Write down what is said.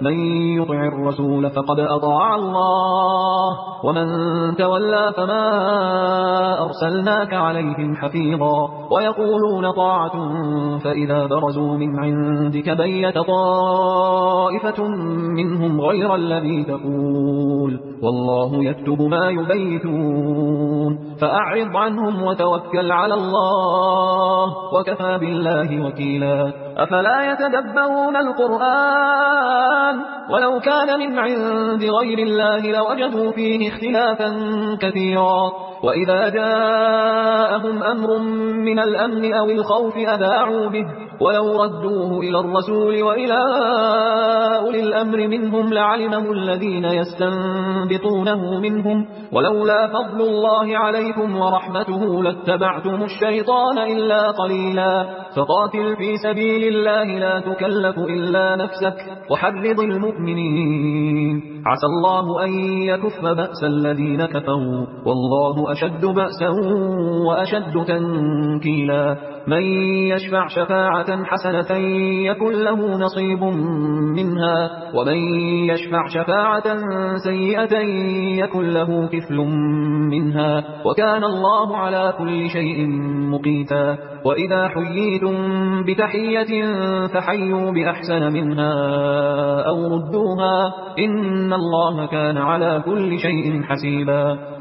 من يطع الرسول فقد أطاع الله ومن تولى فما أرسلناك عليهم حفيظا ويقولون طاعة فإذا برزوا من عندك بيت طائفة منهم غير الذي تقول والله يكتب ما يبيتون فأعرض عنهم وتوكل على الله وكفى بالله وكيلا أفلا يتدبرون القرآن ولو كان من عند غير الله لوجدوا فيه اختلافا كثيرا وإذا جاءهم أمر من الأمن أو الخوف أذاعوا به ولو ردوه إلى الرسول وإلى أولي الأمر منهم لعلمه الذين يستنبطونه منهم ولولا فضل الله عليكم ورحمته لاتبعتم الشيطان إلا قليلا فقاتل في سبيل الله لا تكلف إلا نفسك وحرض المؤمنين عسى الله أن يكف بأس الذين كفروا والله أشد بأسا وأشد تنكيلا من يشفع شفاعة حسنة يكن له نصيب منها ومن يشفع شفاعة سيئة يكن له كفل منها وكان الله على كل شيء مقيتا وإذا حييتم بتحية فحيوا بأحسن منها أو ردوها إن الله كان على كل شيء حسيبا